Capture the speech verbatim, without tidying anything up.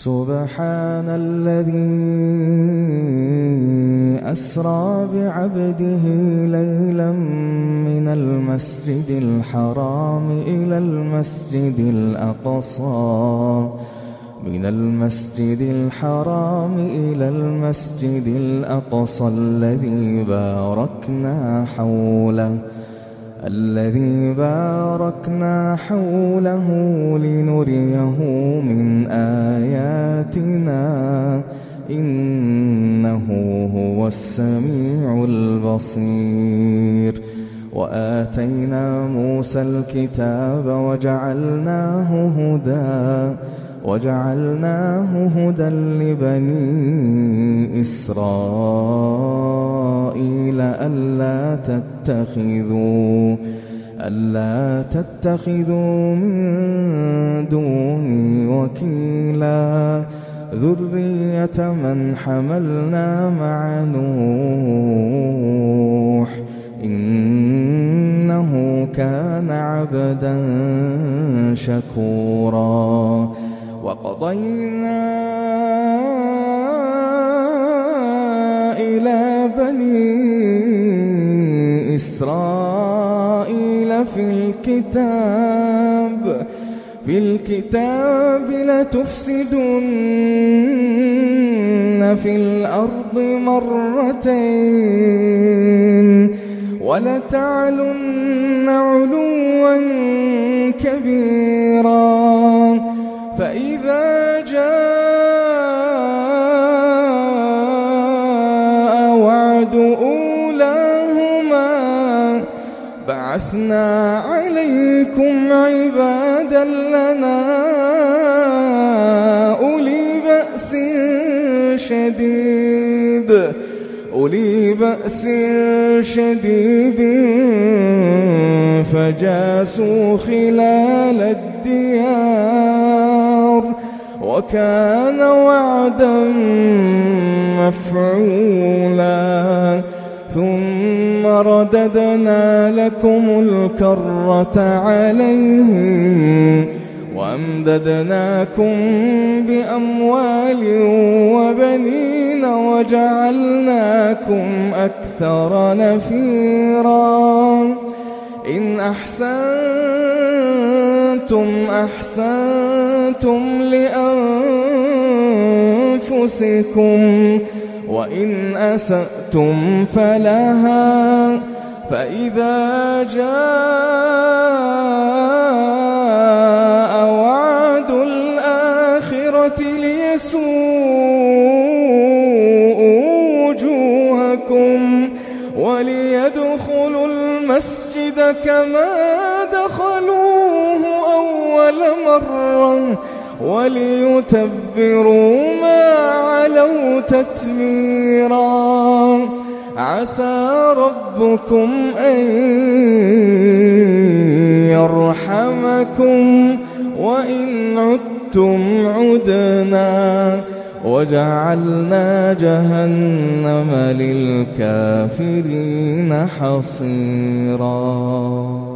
سبحان الذي أسرى بعبده ليلا من المسجد الحرام إلى المسجد الأقصى من المسجد الحرام إلى المسجد الأقصى الذي باركنا حوله الذي باركنا حوله لنريه من آياتنا إنه هو السميع البصير. وآتينا موسى الكتاب وجعلناه هدى وجعلناه هدى لبني إسرائيل ألا تتخذوا ألا تتخذوا من دوني وكيلا ذرية من حملنا مع نوح إنه كان عبدا شكورا. وقضينا إلى بني إسرائيل في الكتاب في الكتاب لتفسدن في الأرض مرتين ولتعلن علوا كبيرا فإذا جاء وعد أولاهما بعثنا عليكم عبادا لنا أولي بأس شديد أولي بأس شديد فجاسوا خلال الديار وكان وعدا مفعولا. ثم رددنا لكم الكرة عليهم وأمددناكم بأموال وبنين وجعلناكم أكثر نفيرا. إن أحسنتم أحسنتم لأنفسكم وإن أسأتم فلها فإذا جاء وعد الآخرة ليسوءوا وجوهكم وليدخلوا المسجد كما دخلوه أول مرة وليتبروا ما علوا تتبيرا. عسى ربكم أن يرحمكم وإن عدتم عدنا وجعلنا جهنم للكافرين حصيرا.